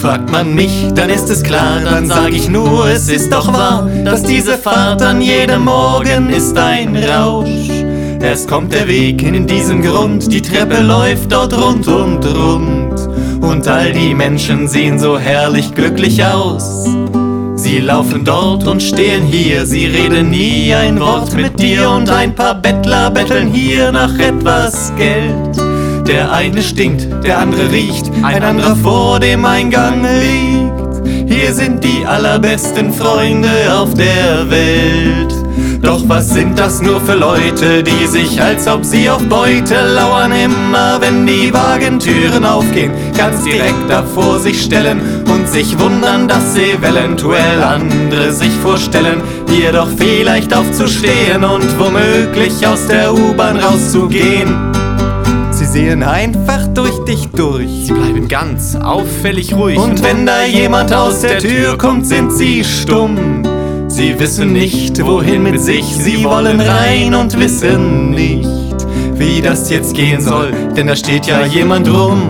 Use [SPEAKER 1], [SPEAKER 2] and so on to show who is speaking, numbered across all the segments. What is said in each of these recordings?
[SPEAKER 1] Fragt man mich, dann ist es klar, dann sag ich nur, es ist doch wahr, dass diese Fahrt an jedem Morgen ist ein Rausch. Erst kommt der Weg in diesem Grund, die Treppe läuft dort rund und rund. Und all die Menschen sehen so herrlich glücklich aus. Sie laufen dort und stehen hier, sie reden nie ein Wort mit dir. Und ein paar Bettler betteln hier nach etwas Geld. Der eine stinkt, der andere riecht, ein anderer vor dem Eingang liegt. Hier sind die allerbesten Freunde auf der Welt. Doch was sind das nur für Leute, die sich, als ob sie auf Beute lauern, immer wenn die Wagentüren aufgehen, ganz direkt davor sich stellen und sich wundern, dass eventuell andere sich vorstellen, hier doch vielleicht aufzustehen und womöglich aus der U-Bahn rauszugehen. Sie sehen einfach durch dich durch.
[SPEAKER 2] Sie bleiben ganz auffällig ruhig.
[SPEAKER 1] Und wenn da jemand aus der Tür kommt, sind sie stumm. Sie wissen nicht, wohin mit sich, sie wollen rein und wissen nicht, wie das jetzt gehen soll, denn da steht ja jemand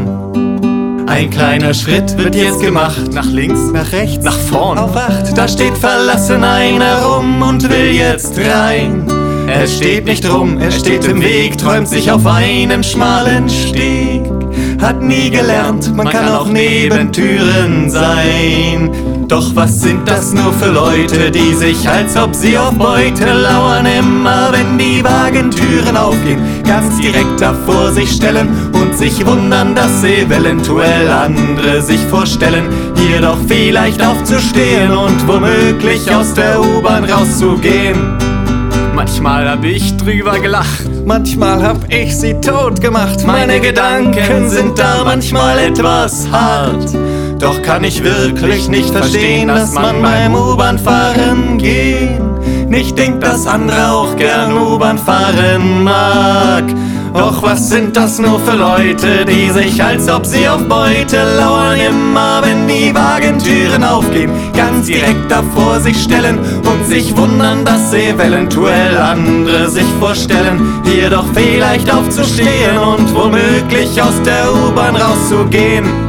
[SPEAKER 1] rum. Ein kleiner Schritt wird jetzt gemacht, nach links, nach rechts, nach vorn. Auf 8, da steht verlassen einer rum und will jetzt rein. Er steht nicht rum, er steht im Weg, träumt sich auf einen schmalen Steg. Hat nie gelernt, man kann auch neben Türen sein. Doch was sind das nur für Leute, die sich, als ob sie auf Beute lauern, immer wenn die Wagentüren aufgehen, ganz direkt davor sich stellen und sich wundern, dass eventuell andere sich vorstellen, hier doch vielleicht aufzustehen und womöglich aus der U-Bahn rauszugehen.
[SPEAKER 2] Manchmal hab ich drüber gelacht,
[SPEAKER 1] manchmal hab ich sie tot gemacht. Meine Gedanken sind da manchmal etwas hart. Doch kann ich wirklich nicht verstehen, dass man beim U-Bahn-Fahren gehen nicht denkt, dass andere auch gern U-Bahn fahren mag. Doch was sind das nur für Leute, die sich, als ob sie auf Beute lauern, immer wenn die Wagentüren aufgehen, ganz direkt davor sich stellen und sich wundern, dass eventuell andere sich vorstellen, hier doch vielleicht aufzustehen und womöglich aus der U-Bahn rauszugehen.